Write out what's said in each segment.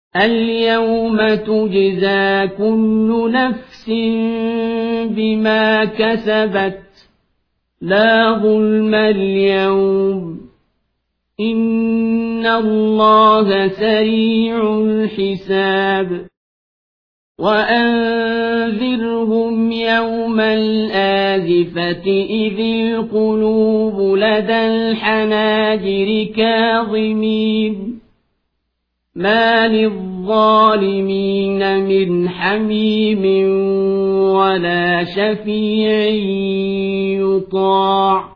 اليوم تجزى كل نفس بما كسبت لا ظلم اليوم إن الله سريع الحساب وأنذرهم يوم الآزفة إذ القلوب لدى الحناجر كاظمين ما للظالمين من حميم ولا شفيع يطاع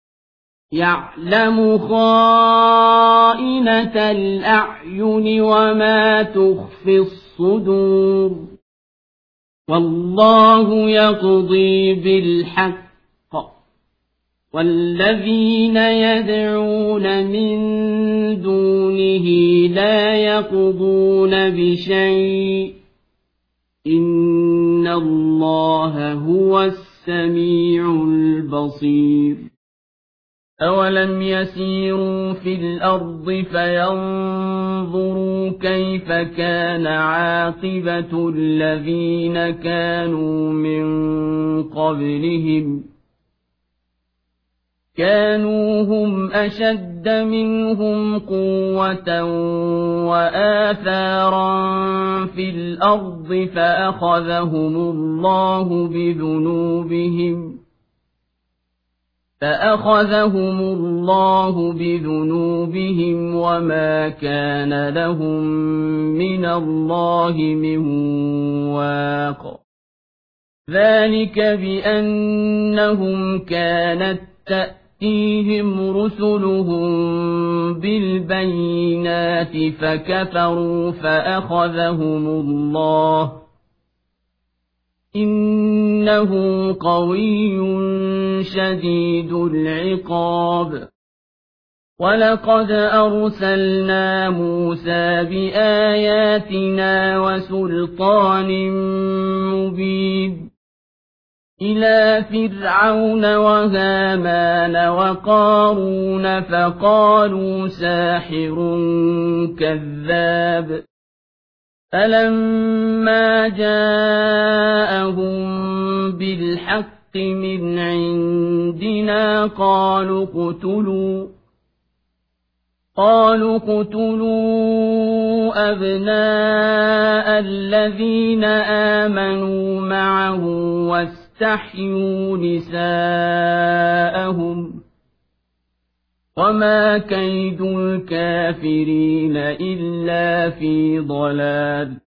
يعلم خائنة الأعين وما تخفي الصدور والله يقضي بالحق والذين يدعون من دونه لا يقضون بشيء إن الله هو السميع البصير أولم يسيروا في الأرض فينظروا كيف كان عاقبة الذين كانوا من قبلهم كانوا هم أشد منهم قوة وآثارا في الأرض فأخذهم الله بذنوبهم وما كان لهم من الله من واق ذلك بأنهم كانت تأتيهم رسلهم بالبينات فكفروا فأخذهم الله إنه قوي شديد العقاب ولقد أرسلنا موسى بآياتنا وسلطان مبين إلى فرعون وهامان وقارون فقالوا ساحر كذاب فلما جاءهم بالحق من عندنا قالوا اقتلوا أبناء الذين آمنوا معه واستحيوا نساءهم وما كيد الكافرين إلا في ضلال